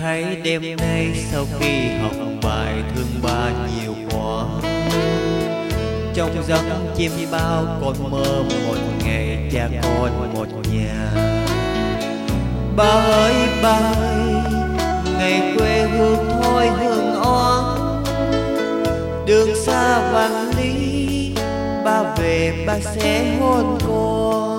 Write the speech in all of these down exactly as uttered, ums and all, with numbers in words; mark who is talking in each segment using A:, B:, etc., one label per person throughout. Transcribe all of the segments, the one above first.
A: thấy đêm nay sau khi học bài thương ba nhiều quá. Trong giấc chim bao con mơ một ngày cha con một nhà. Ba ơi ba ơi, ngày quê hương thôi hương oán. Đường xa vạn lý, ba về ba sẽ hôn con.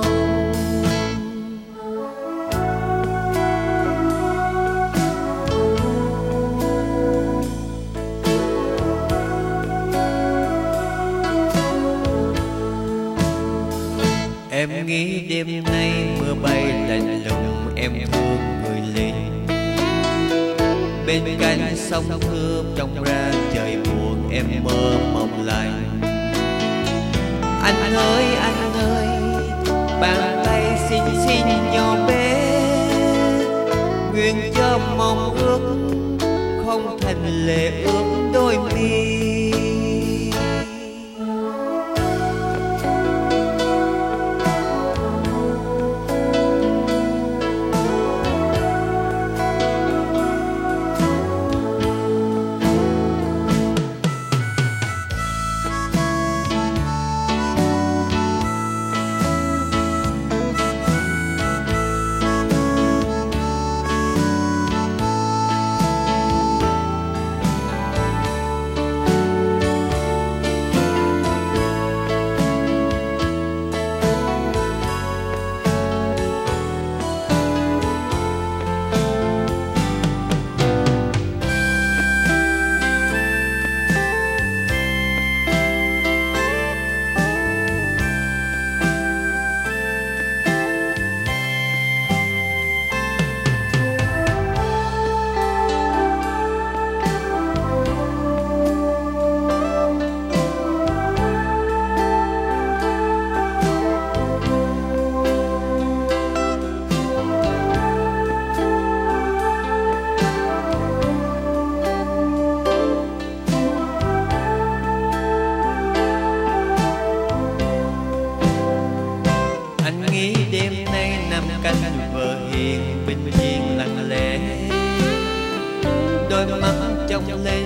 A: Em nghĩ đêm nay mưa bay lạnh lùng, em thương người lính. Bên cạnh sông Thương trông ra trời buồn, em mơ mộng lạnh. Anh ơi anh ơi, bàn tay xinh xinh nhỏ bé, nguyện cho mong ước không thành lệ ướt đôi mi. Đêm nay nằm cạnh vợ hiền bình yên lặng lẽ, đôi mắt trong lệ